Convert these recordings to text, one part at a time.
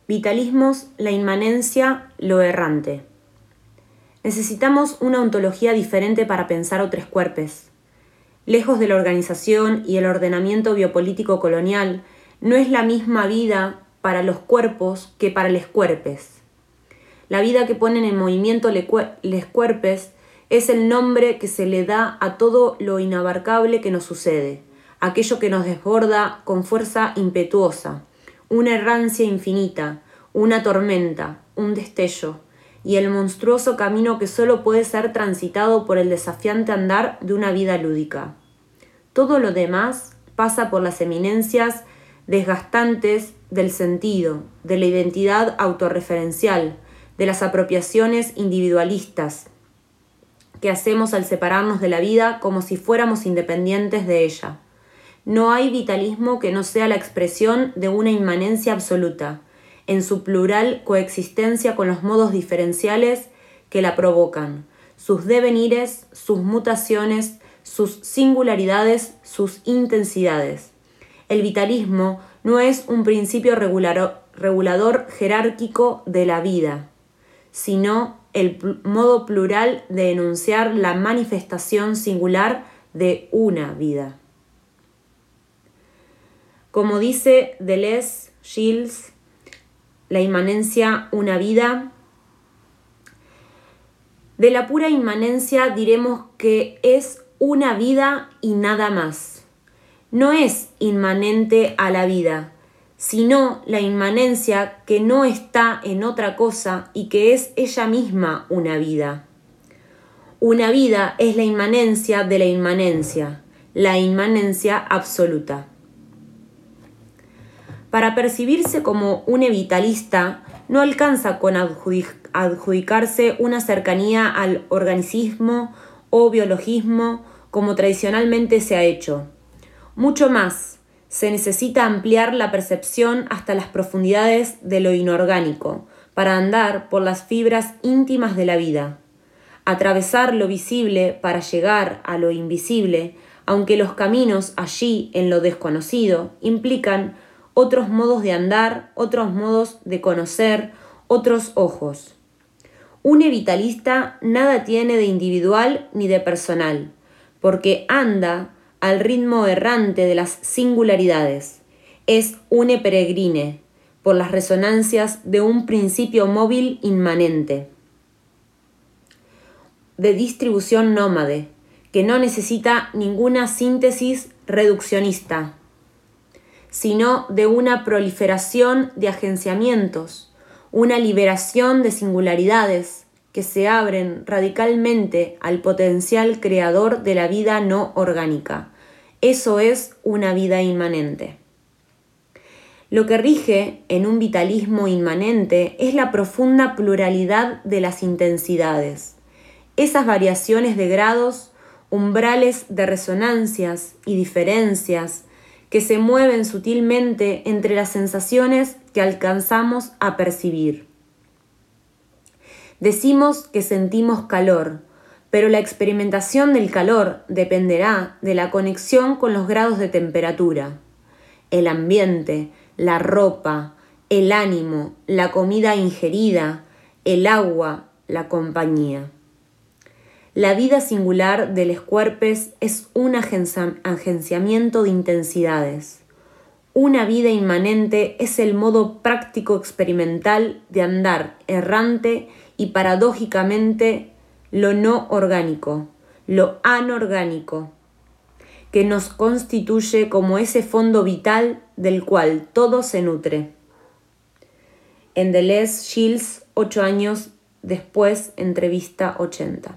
Vitalismos, la inmanencia, lo errante. Necesitamos una ontología diferente para pensar otros cuerpos. Lejos de la organización y el ordenamiento biopolítico colonial, no es la misma vida para los cuerpos que para les cuerpes. La vida que ponen en movimiento les cuerpes es el nombre que se le da a todo lo inabarcable que nos sucede, aquello que nos desborda con fuerza impetuosa, una errancia infinita, una tormenta, un destello, y el monstruoso camino que solo puede ser transitado por el desafiante andar de una vida lúdica. Todo lo demás pasa por las eminencias desgastantes del sentido, de la identidad autorreferencial, de las apropiaciones individualistas que hacemos al separarnos de la vida como si fuéramos independientes de ella. No hay vitalismo que no sea la expresión de una inmanencia absoluta, en su plural coexistencia con los modos diferenciales que la provocan, sus devenires, sus mutaciones, sus singularidades, sus intensidades. El vitalismo no es un principio regulador jerárquico de la vida, sino el modo plural de enunciar la manifestación singular de una vida. Como dice Deleuze, Gilles, la inmanencia, una vida. De la pura inmanencia diremos que es una vida y nada más. No es inmanente a la vida, sino la inmanencia que no está en otra cosa y que es ella misma una vida. Una vida es la inmanencia de la inmanencia absoluta. Para percibirse como un vitalista, no alcanza con adjudicarse una cercanía al organicismo o biologismo como tradicionalmente se ha hecho. Mucho más, se necesita ampliar la percepción hasta las profundidades de lo inorgánico, para andar por las fibras íntimas de la vida, atravesar lo visible para llegar a lo invisible, aunque los caminos allí en lo desconocido implican otros modos de andar, otros modos de conocer, otros ojos. Un vitalista nada tiene de individual ni de personal, porque anda al ritmo errante de las singularidades. Es un peregrine, por las resonancias de un principio móvil inmanente, de distribución nómade, que no necesita ninguna síntesis reduccionista, sino de una proliferación de agenciamientos, una liberación de singularidades que se abren radicalmente al potencial creador de la vida no orgánica. Eso es una vida inmanente. Lo que rige en un vitalismo inmanente es la profunda pluralidad de las intensidades, esas variaciones de grados, umbrales de resonancias y diferencias que se mueven sutilmente entre las sensaciones que alcanzamos a percibir. Decimos que sentimos calor, pero la experimentación del calor dependerá de la conexión con los grados de temperatura, el ambiente, la ropa, el ánimo, la comida ingerida, el agua, la compañía. La vida singular de los cuerpos es un agenciamiento de intensidades. Una vida inmanente es el modo práctico experimental de andar errante y paradójicamente lo no orgánico, lo anorgánico, que nos constituye como ese fondo vital del cual todo se nutre. En Deleuze, Gilles, 8 años después, entrevista 80.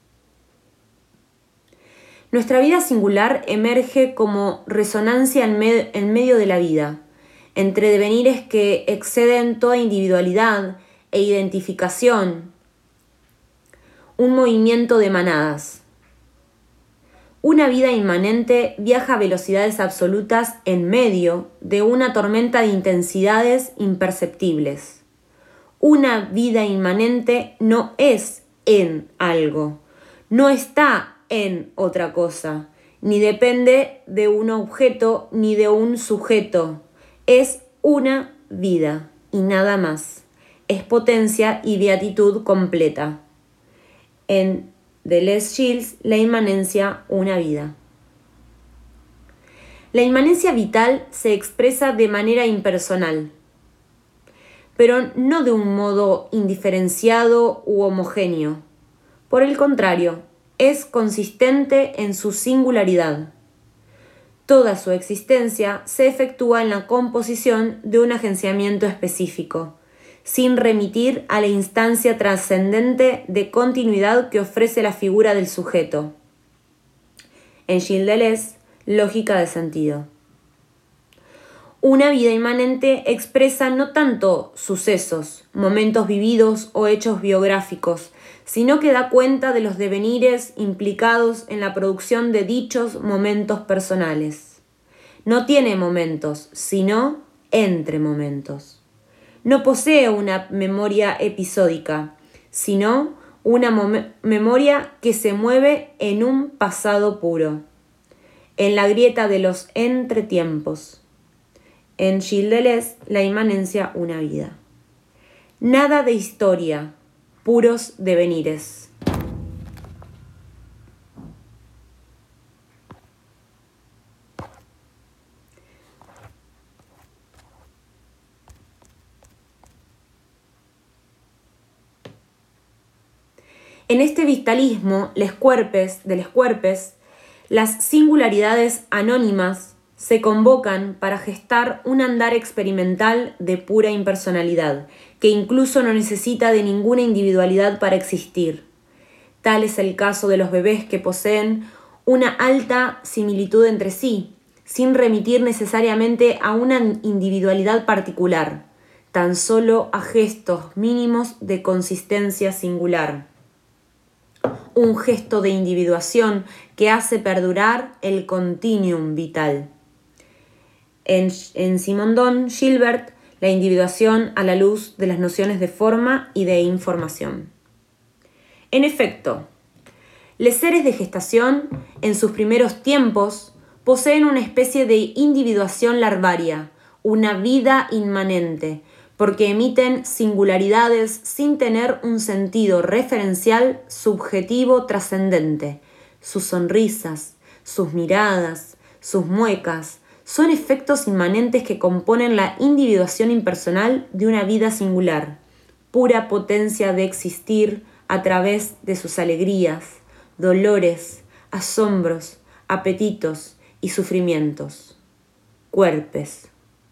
Nuestra vida singular emerge como resonancia en medio de la vida, entre devenires que exceden toda individualidad e identificación, un movimiento de manadas. Una vida inmanente viaja a velocidades absolutas en medio de una tormenta de intensidades imperceptibles. Una vida inmanente no es en algo, no está en otra cosa, ni depende de un objeto ni de un sujeto. Es una vida. y nada más. Es potencia y beatitud completa. En Deleuze Gilles, la inmanencia, una vida. La inmanencia vital se expresa de manera impersonal, pero no de un modo indiferenciado u homogéneo. Por el contrario, es consistente en su singularidad. Toda su existencia se efectúa en la composición de un agenciamiento específico, sin remitir a la instancia trascendente de continuidad que ofrece la figura del sujeto. En Gilles Deleuze, lógica de sentido. Una vida inmanente expresa no tanto sucesos, momentos vividos o hechos biográficos, sino que da cuenta de los devenires implicados en la producción de dichos momentos personales. No tiene momentos, sino entre momentos. No posee una memoria episódica, sino una memoria que se mueve en un pasado puro, en la grieta de los entretiempos. En Gilles Deleuze, la inmanencia, una vida. Nada de historia, puros devenires. En este vitalismo, les cuerpes, las singularidades anónimas se convocan para gestar un andar experimental de pura impersonalidad, que incluso no necesita de ninguna individualidad para existir. Tal es el caso de los bebés que poseen una alta similitud entre sí, sin remitir necesariamente a una individualidad particular, tan solo a gestos mínimos de consistencia singular. Un gesto de individuación que hace perdurar el continuum vital. En Simondon Gilbert, la individuación a la luz de las nociones de forma y de información. En efecto, los seres de gestación, en sus primeros tiempos, poseen una especie de individuación larvaria, una vida inmanente, porque emiten singularidades sin tener un sentido referencial subjetivo trascendente. Sus sonrisas, sus miradas, sus muecas, son efectos inmanentes que componen la individuación impersonal de una vida singular, pura potencia de existir a través de sus alegrías, dolores, asombros, apetitos y sufrimientos. Cuerpes.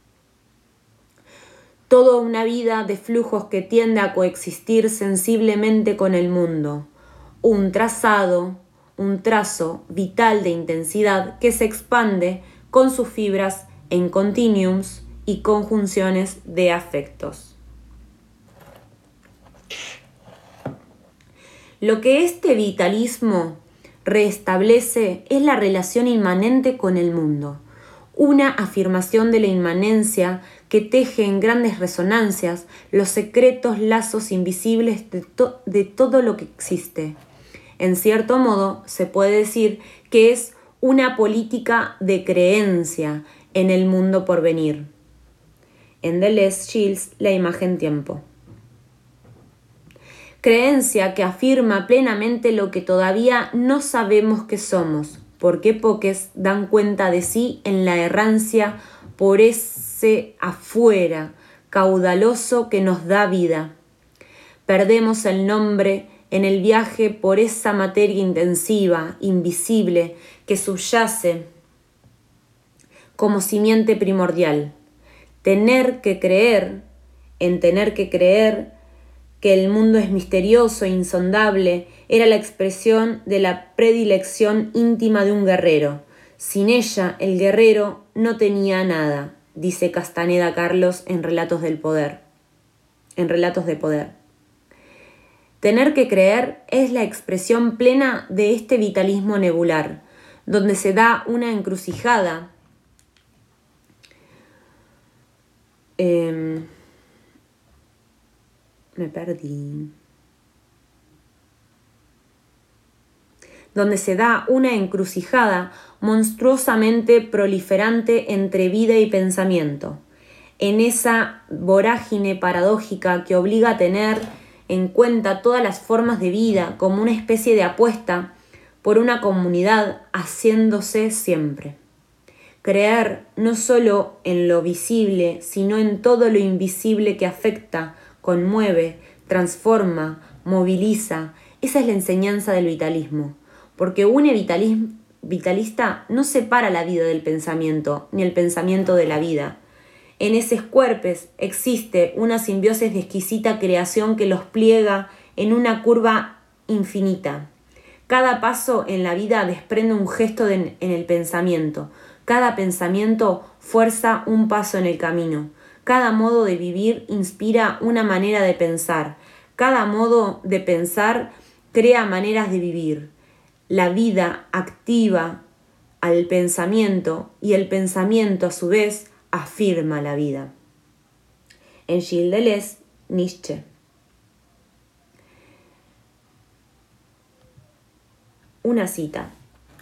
Toda una vida de flujos que tiende a coexistir sensiblemente con el mundo. Un trazo vital de intensidad que se expande con sus fibras en continuums y conjunciones de afectos. Lo que este vitalismo restablece es la relación inmanente con el mundo, una afirmación de la inmanencia que teje en grandes resonancias los secretos lazos invisibles de todo lo que existe. En cierto modo, se puede decir que es una política de creencia en el mundo por venir. En Deleuze-Gilles, la imagen-tiempo. Creencia que afirma plenamente lo que todavía no sabemos que somos, porque poques dan cuenta de sí en la errancia por ese afuera caudaloso que nos da vida. Perdemos el nombre en el viaje por esa materia intensiva, invisible, que subyace como simiente primordial. Tener que creer que el mundo es misterioso e insondable era la expresión de la predilección íntima de un guerrero. Sin ella, el guerrero no tenía nada, dice Castaneda Carlos en Relatos de Poder. Tener que creer es la expresión plena de este vitalismo nebular, donde se da una encrucijada donde se da una encrucijada monstruosamente proliferante entre vida y pensamiento. en esa vorágine paradójica que obliga a tener en cuenta todas las formas de vida como una especie de apuesta por una comunidad haciéndose siempre. Creer no solo en lo visible, sino en todo lo invisible que afecta, conmueve, transforma, moviliza. Esa es la enseñanza del vitalismo, porque un vitalista no separa la vida del pensamiento, ni el pensamiento de la vida. En esos cuerpos existe una simbiosis de exquisita creación que los pliega en una curva infinita. Cada paso en la vida desprende un gesto en el pensamiento. Cada pensamiento fuerza un paso en el camino. Cada modo de vivir inspira una manera de pensar. Cada modo de pensar crea maneras de vivir. La vida activa al pensamiento y el pensamiento a su vez afirma la vida. En Gilles Deleuze, Nietzsche. Una cita.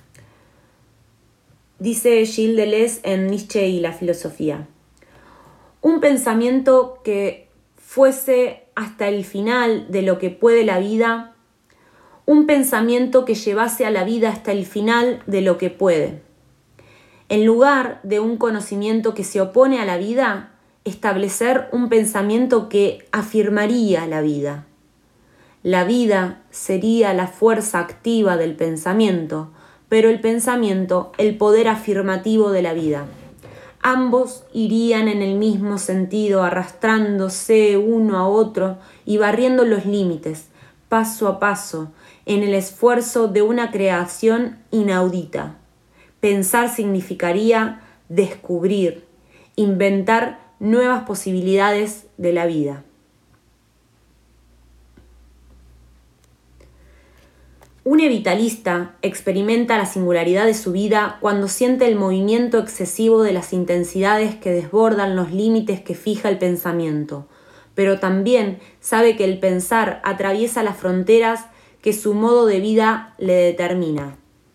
Dice Gilles Deleuze en Nietzsche y la filosofía: un pensamiento que fuese hasta el final de lo que puede la vida, un pensamiento que llevase a la vida hasta el final de lo que puede. En lugar de un conocimiento que se opone a la vida, establecer un pensamiento que afirmaría la vida. La vida sería la fuerza activa del pensamiento, pero el pensamiento el poder afirmativo de la vida. Ambos irían en el mismo sentido, arrastrándose uno a otro y barriendo los límites, paso a paso, en el esfuerzo de una creación inaudita. Pensar significaría descubrir, inventar nuevas posibilidades de la vida. Un vitalista experimenta la singularidad de su vida cuando siente el movimiento excesivo de las intensidades que desbordan los límites que fija el pensamiento, pero también sabe que el pensar atraviesa las fronteras que su modo de vida le determina.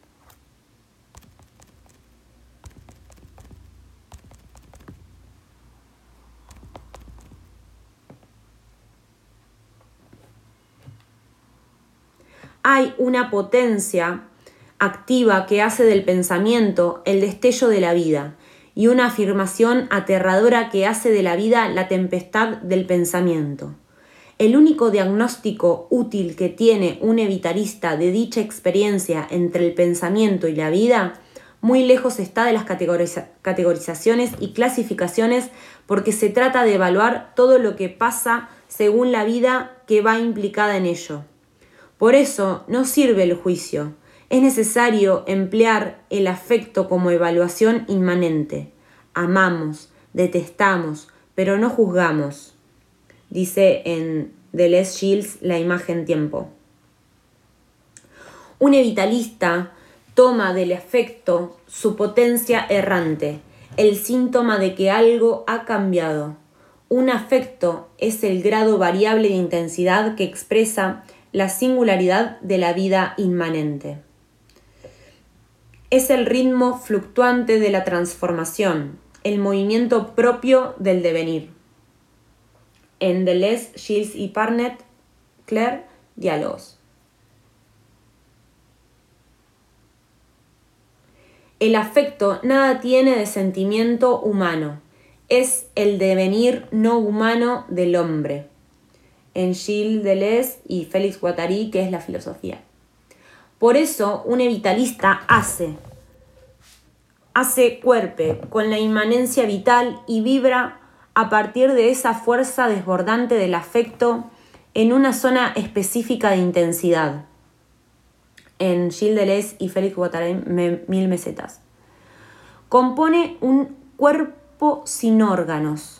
Hay una potencia activa que hace del pensamiento el destello de la vida y una afirmación aterradora que hace de la vida la tempestad del pensamiento. El único diagnóstico útil que tiene un vitalista de dicha experiencia entre el pensamiento y la vida, muy lejos está de las categorizaciones y clasificaciones, porque se trata de evaluar todo lo que pasa según la vida que va implicada en ello. Por eso no sirve el juicio. Es necesario emplear el afecto como evaluación inmanente. Amamos, detestamos, pero no juzgamos. Dice en Deleuze-Gilles La imagen-tiempo. Un vitalista toma del afecto su potencia errante, el síntoma de que algo ha cambiado. Un afecto es el grado variable de intensidad que expresa la singularidad de la vida inmanente. Es el ritmo fluctuante de la transformación, el movimiento propio del devenir. En Deleuze, Gilles y Parnet, Claire, Diálogos. El afecto nada tiene de sentimiento humano, es el devenir no humano del hombre. En Gilles Deleuze y Félix Guattari, que es la filosofía. Por eso, un vitalista hace cuerpe con la inmanencia vital y vibra a partir de esa fuerza desbordante del afecto en una zona específica de intensidad. En Gilles Deleuze y Félix Guattari, 1000 mesetas. Compone un cuerpo sin órganos.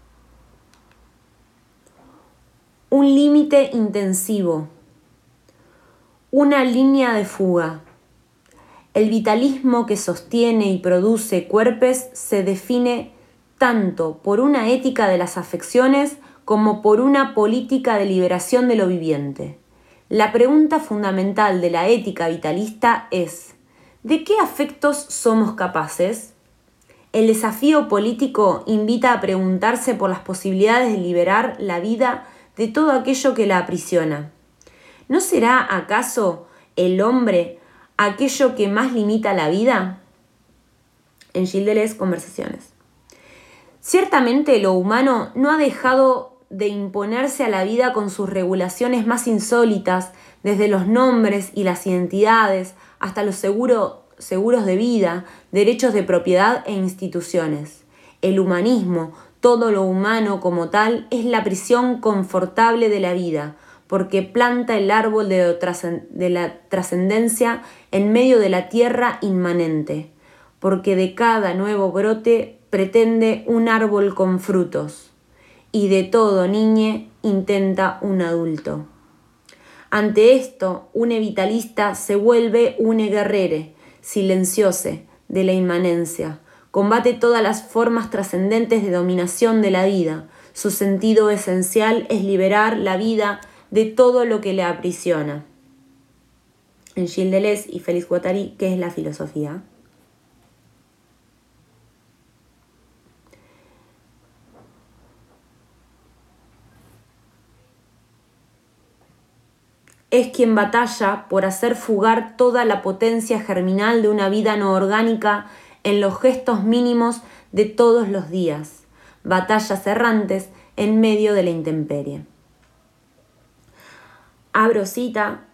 Un límite intensivo, una línea de fuga. El vitalismo que sostiene y produce cuerpos se define tanto por una ética de las afecciones como por una política de liberación de lo viviente. La pregunta fundamental de la ética vitalista es: ¿de qué afectos somos capaces? El desafío político invita a preguntarse por las posibilidades de liberar la vida de todo aquello que la aprisiona. ¿No será acaso el hombre aquello que más limita la vida? En Gilles Deleuze, Conversaciones. Ciertamente lo humano no ha dejado de imponerse a la vida con sus regulaciones más insólitas, desde los nombres y las identidades hasta los seguros de vida, derechos de propiedad e instituciones. El humanismo, todo lo humano como tal, es la prisión confortable de la vida, porque planta el árbol de la trascendencia en medio de la tierra inmanente, porque de cada nuevo brote pretende un árbol con frutos, y de todo niñe intenta un adulto. Ante esto, un vitalista se vuelve un guerrere, silenciose, de la inmanencia, combate todas las formas trascendentes de dominación de la vida. Su sentido esencial es liberar la vida de todo lo que le aprisiona. En Gilles Deleuze y Félix Guattari, ¿qué es la filosofía? Es quien batalla por hacer fugar toda la potencia germinal de una vida no orgánica en los gestos mínimos de todos los días, batallas errantes en medio de la intemperie. Abro cita,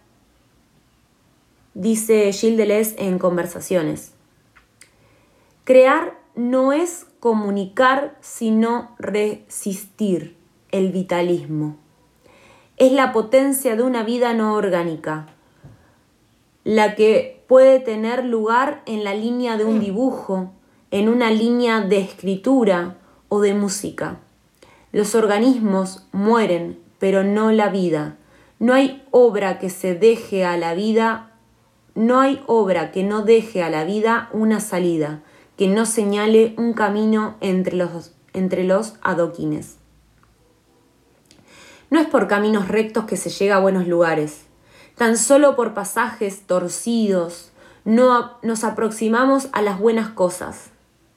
dice Gilles Deleuze en Conversaciones. Crear no es comunicar, sino resistir el vitalismo. Es la potencia de una vida no orgánica, la que puede tener lugar en la línea de un dibujo, en una línea de escritura o de música. Los organismos mueren, pero no la vida. No hay obra que se deje a la vida, no hay obra que no deje a la vida una salida, que no señale un camino entre los adoquines. No es por caminos rectos que se llega a buenos lugares. Tan solo por pasajes torcidos nos aproximamos a las buenas cosas.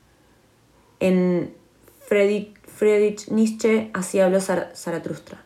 En Friedrich Nietzsche así habló Zaratustra.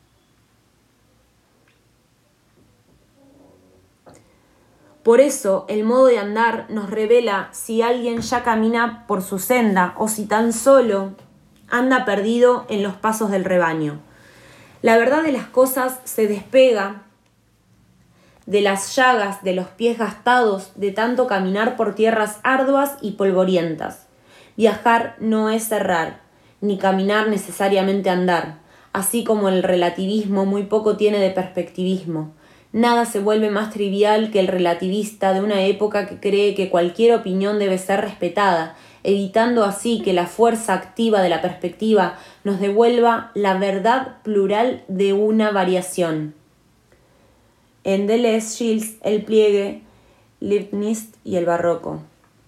Por eso el modo de andar nos revela si alguien ya camina por su senda o si tan solo anda perdido en los pasos del rebaño. La verdad de las cosas se despega de las llagas de los pies gastados de tanto caminar por tierras arduas y polvorientas. Viajar no es errar, ni caminar necesariamente andar, así como el relativismo muy poco tiene de perspectivismo. Nada se vuelve más trivial que el relativista de una época que cree que cualquier opinión debe ser respetada, evitando así que la fuerza activa de la perspectiva nos devuelva la verdad plural de una variación. En Deleuze, Gilles, el pliegue, Leibniz y el barroco.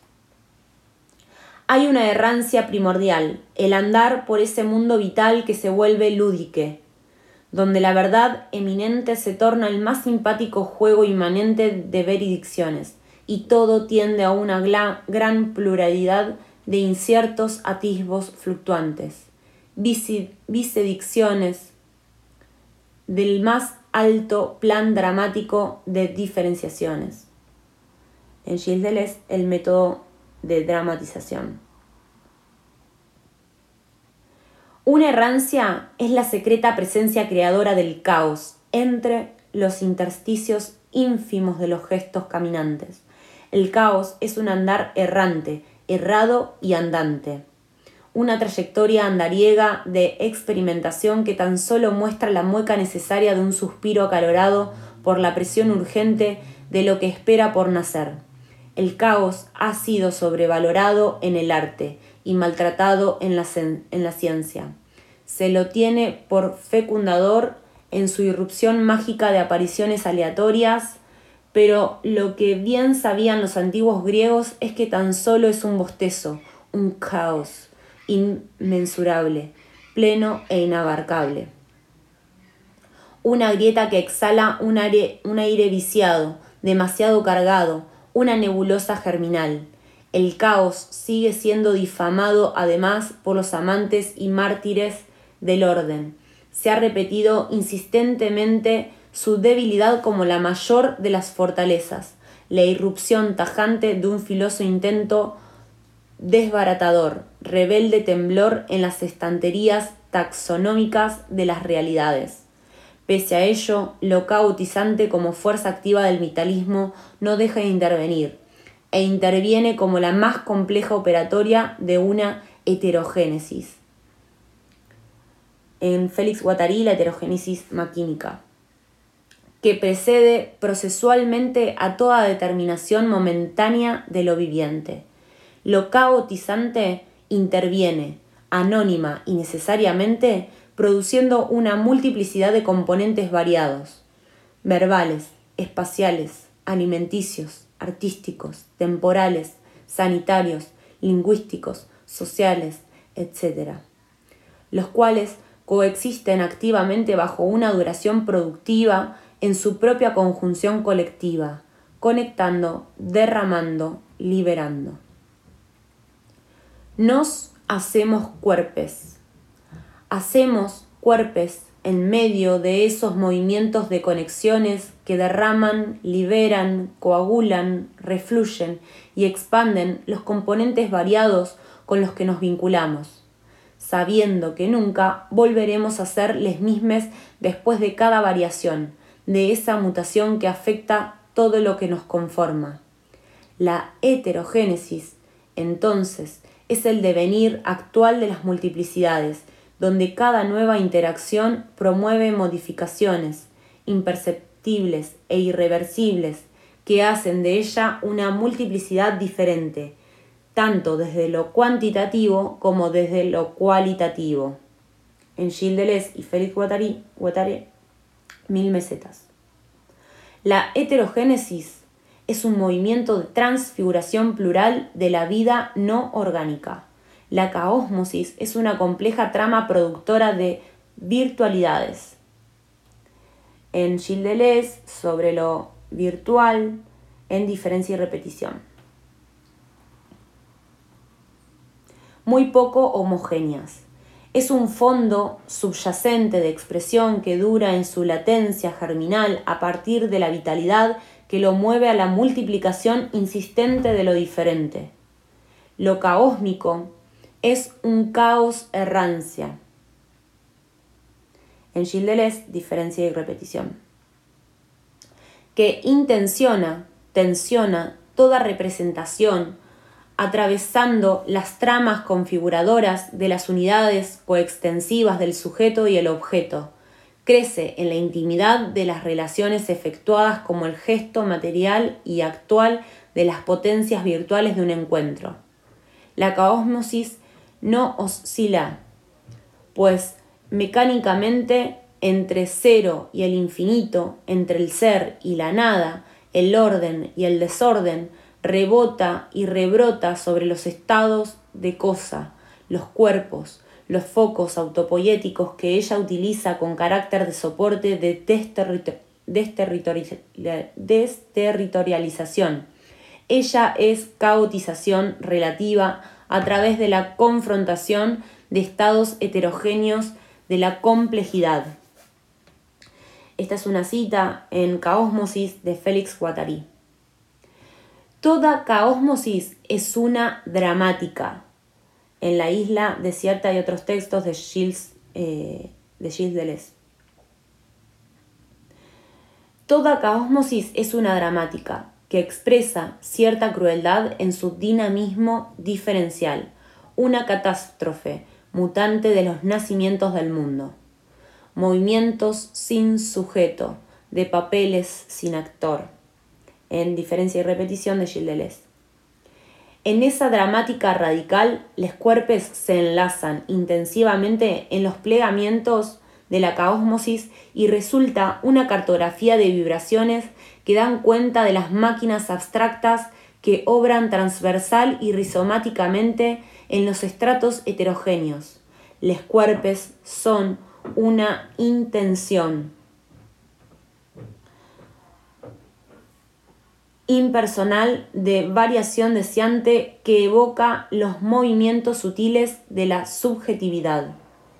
Hay una errancia primordial, el andar por ese mundo vital que se vuelve lúdique, donde la verdad eminente se torna el más simpático juego inmanente de veredicciones, y todo tiende a una gran pluralidad de inciertos atisbos fluctuantes, visedicciones del más alto plan dramático de diferenciaciones. En Gilles Deleuze, el método de dramatización. Una errancia es la secreta presencia creadora del caos entre los intersticios ínfimos de los gestos caminantes. El caos es un andar errante, errado y andante. Una trayectoria andariega de experimentación que tan solo muestra la mueca necesaria de un suspiro acalorado por la presión urgente de lo que espera por nacer. El caos ha sido sobrevalorado en el arte y maltratado en la ciencia. Se lo tiene por fecundador en su irrupción mágica de apariciones aleatorias, pero lo que bien sabían los antiguos griegos es que tan solo es un bostezo, un caos inmensurable, pleno e inabarcable. Una grieta que exhala un aire viciado, demasiado cargado, una nebulosa germinal. El caos sigue siendo difamado además por los amantes y mártires del orden. Se ha repetido insistentemente su debilidad como la mayor de las fortalezas, la irrupción tajante de un filoso intento desbaratador, rebelde temblor en las estanterías taxonómicas de las realidades. Pese a ello, lo caotizante como fuerza activa del vitalismo no deja de intervenir, e interviene como la más compleja operatoria de una heterogénesis. En Félix Guattari, la heterogénesis maquínica, que precede procesualmente a toda determinación momentánea de lo viviente. Lo caotizante interviene, anónima y necesariamente, produciendo una multiplicidad de componentes variados, verbales, espaciales, alimenticios, artísticos, temporales, sanitarios, lingüísticos, sociales, etc., los cuales coexisten activamente bajo una duración productiva en su propia conjunción colectiva, conectando, derramando, liberando. Nos hacemos cuerpes. Hacemos cuerpes en medio de esos movimientos de conexiones que derraman, liberan, coagulan, refluyen y expanden los componentes variados con los que nos vinculamos, sabiendo que nunca volveremos a ser les mismes después de cada variación, de esa mutación que afecta todo lo que nos conforma. La heterogénesis, entonces, es el devenir actual de las multiplicidades, donde cada nueva interacción promueve modificaciones imperceptibles e irreversibles que hacen de ella una multiplicidad diferente, tanto desde lo cuantitativo como desde lo cualitativo. En Gilles Deleuze y Félix Guattari, 1000 mesetas. La heterogénesis es un movimiento de transfiguración plural de la vida no orgánica. La caósmosis es una compleja trama productora de virtualidades. En Gilles Deleuze, sobre lo virtual, en diferencia y repetición. Muy poco homogéneas. Es un fondo subyacente de expresión que dura en su latencia germinal a partir de la vitalidad que lo mueve a la multiplicación insistente de lo diferente. Lo caósmico es un caos errancia. En Gilles Deleuze, diferencia y repetición. Que tensiona toda representación, atravesando las tramas configuradoras de las unidades coextensivas del sujeto y el objeto. Crece en la intimidad de las relaciones efectuadas como el gesto material y actual de las potencias virtuales de un encuentro. La caósmosis no oscila, pues mecánicamente entre cero y el infinito, entre el ser y la nada, el orden y el desorden, rebota y rebrota sobre los estados de cosa, los cuerpos, los focos autopoéticos que ella utiliza con carácter de soporte de desterritorialización. Ella es caotización relativa a través de la confrontación de estados heterogéneos de la complejidad. Esta es una cita en Caósmosis de Félix Guattari. Toda caósmosis es una dramática. En La isla desierta y otros textos de Gilles Deleuze. Toda caósmosis es una dramática que expresa cierta crueldad en su dinamismo diferencial, una catástrofe mutante de los nacimientos del mundo. Movimientos sin sujeto, de papeles sin actor. En Diferencia y repetición de Gilles Deleuze. En esa dramática radical, los cuerpos se enlazan intensivamente en los plegamientos de la caósmosis y resulta una cartografía de vibraciones que dan cuenta de las máquinas abstractas que obran transversal y rizomáticamente en los estratos heterogéneos. Los cuerpos son una intención. impersonal de variación deseante que evoca los movimientos sutiles de la subjetividad.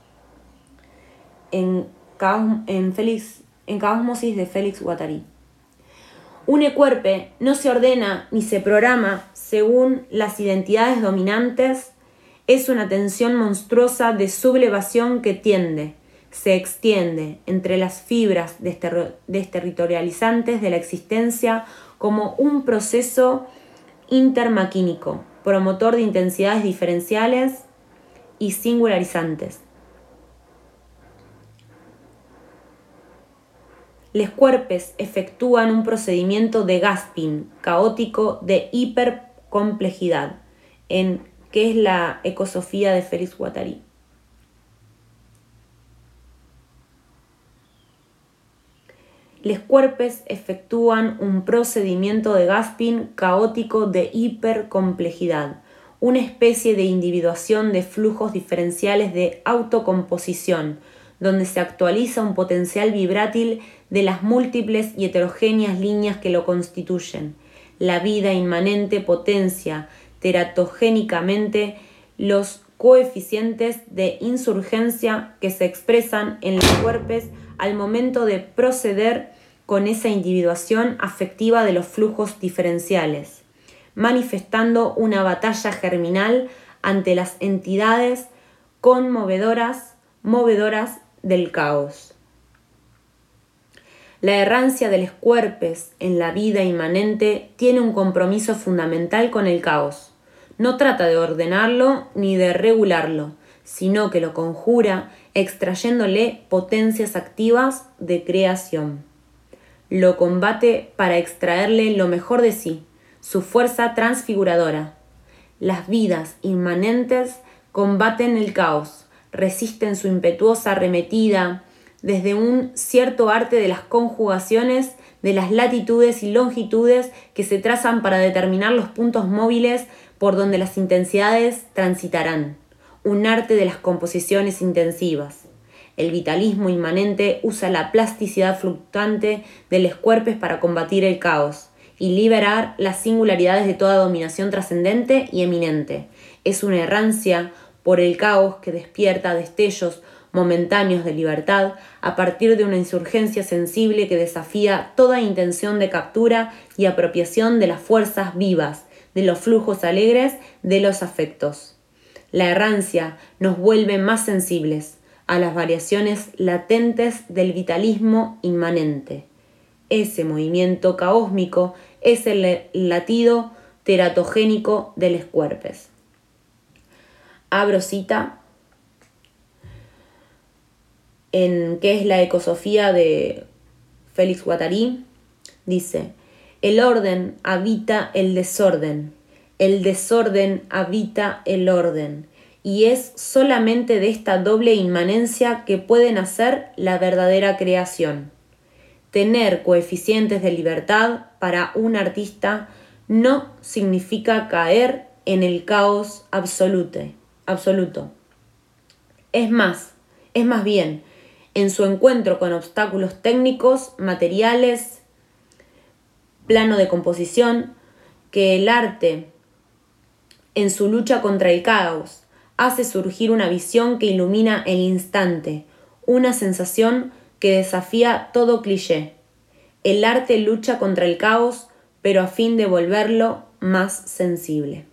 En Caosmosis de Félix Guattari. Un cuerpo no se ordena ni se programa según las identidades dominantes, es una tensión monstruosa de sublevación que se extiende entre las fibras desterritorializantes de la existencia como un proceso intermaquínico, promotor de intensidades diferenciales y singularizantes. Los cuerpos efectúan un procedimiento de gasping caótico de hipercomplejidad, que es la ecosofía de Félix Guattari. Los cuerpos efectúan un procedimiento de gasping caótico de hipercomplejidad, una especie de individuación de flujos diferenciales de autocomposición, donde se actualiza un potencial vibrátil de las múltiples y heterogéneas líneas que lo constituyen. La vida inmanente potencia teratogénicamente los coeficientes de insurgencia que se expresan en los cuerpos al momento de proceder con esa individuación afectiva de los flujos diferenciales, manifestando una batalla germinal ante las entidades movedoras del caos. La errancia de los cuerpos en la vida inmanente tiene un compromiso fundamental con el caos. No trata de ordenarlo ni de regularlo, sino que lo conjura extrayéndole potencias activas de creación. Lo combate para extraerle lo mejor de sí, su fuerza transfiguradora. Las vidas inmanentes combaten el caos, resisten su impetuosa arremetida desde un cierto arte de las conjugaciones de las latitudes y longitudes que se trazan para determinar los puntos móviles por donde las intensidades transitarán, un arte de las composiciones intensivas. El vitalismo inmanente usa la plasticidad fluctuante de los cuerpos para combatir el caos y liberar las singularidades de toda dominación trascendente y eminente. Es una errancia por el caos que despierta destellos momentáneos de libertad a partir de una insurgencia sensible que desafía toda intención de captura y apropiación de las fuerzas vivas, de los flujos alegres, de los afectos. La errancia nos vuelve más sensibles a las variaciones latentes del vitalismo inmanente. Ese movimiento caósmico es el latido teratogénico de los cuerpos. Abro cita en ¿Qué es la ecosofía de Félix Guattari? Dice: el orden habita el desorden habita el orden, y es solamente de esta doble inmanencia que puede nacer la verdadera creación. Tener coeficientes de libertad para un artista no significa caer en el caos absoluto. Es más bien, en su encuentro con obstáculos técnicos, materiales, plano de composición, que el arte, en su lucha contra el caos, hace surgir una visión que ilumina el instante, una sensación que desafía todo cliché. El arte lucha contra el caos, pero a fin de volverlo más sensible.